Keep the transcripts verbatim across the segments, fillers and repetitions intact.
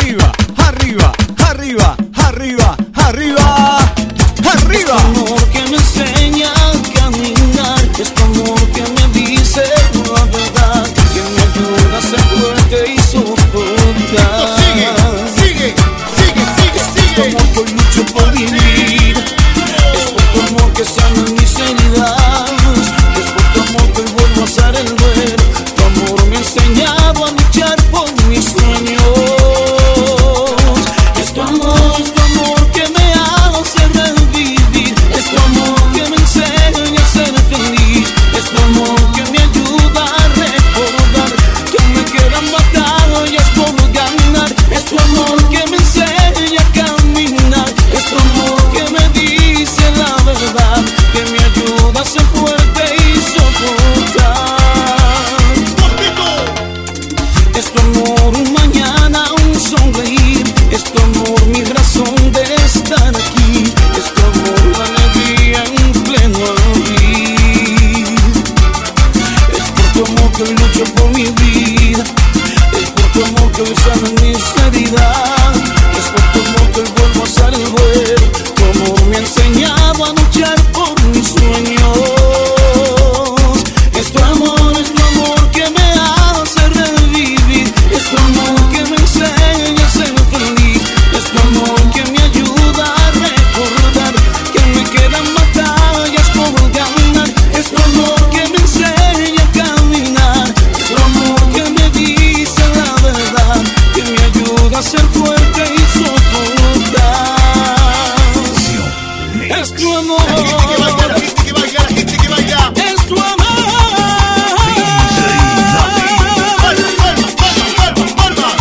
arriba, arriba, arriba, arriba, arriba, arriba. Amor que me enseña a caminar, es tu amor que me dice la verdad, que me ayuda a ser fuerte y soportar. Sigue, sigue, sigue, sigue, sigue. Es tu amor que lucho por mi vida, es por tu amor que sana mis heridas, es por tu amor que vuelvo a hacer el duelo. Tu amor me ha enseñado a luchar por mis sueños. Es tu amor, es tu amor que me hace revivir, es tu amor que me enseña a ser feliz, es tu amor que me ayuda a recordar que me quedan batallas por ganar, es tu amor que me enseña a caminar, es tu amor que me dice la verdad, que me ayuda a ser fuerte y soportar. Es tu amor un mañana, un sonreír, es tu amor mi razón de estar aquí, es tu amor la alegría en pleno abrir. Es por tu amor que hoy lucho por mi vida, es por tu amor que hoy sana mis heridas, es por tu amor que hoy vuelvo a hacer el vuelo. Tu amor me ha enseñado a luchar por mis sueños. Es tu amor, es tu amor que me hace revivir, es tu amor que me enseña a ser feliz, es tu amor que me ayuda a recordar que me quedan batallas por ganar, es tu amor que me enseña a caminar, es tu amor que me dice la verdad, que me ayuda a ser fuerte y soportar. Es tu amor, La gente que baila, la gente que baila, la gente que baila. es tu amor. Palmas, palmas, palmas, palmas, palmas.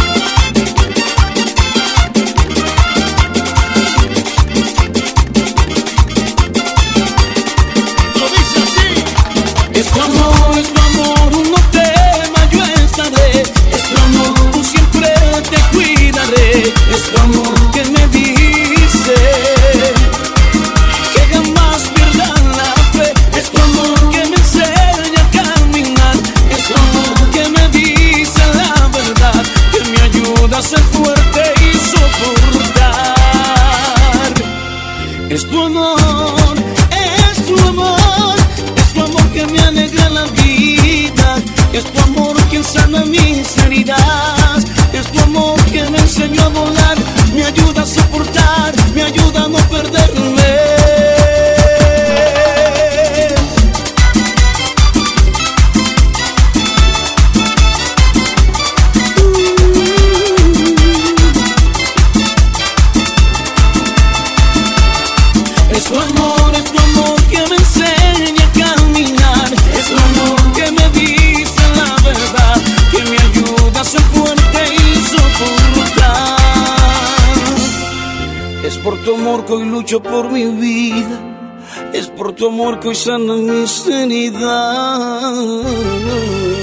Lo dice así. Es tu amor, es tu amor, no temas, yo estaré. Es tu amor, siempre te cuidaré. Es tu amor que me dice que jamás pierdan la fe. Es tu amor que me enseña a caminar. Es tu amor que me dice la verdad, que me ayuda a ser fuerte y soportar. Es tu amor, es tu amor, es tu amor que me alegra la vida, es tu amor que sana mis heridas, es tu amor que me enseñó a volar, me ayuda a soportar, me ayuda a no perderme. Es tu amor, es tu amor que me enseña a caminar, es tu amor que me dice la verdad, que me ayuda a ser fuerte y soportar. Es por tu amor que hoy lucho por mi vida, es por tu amor que hoy sana mis heridas.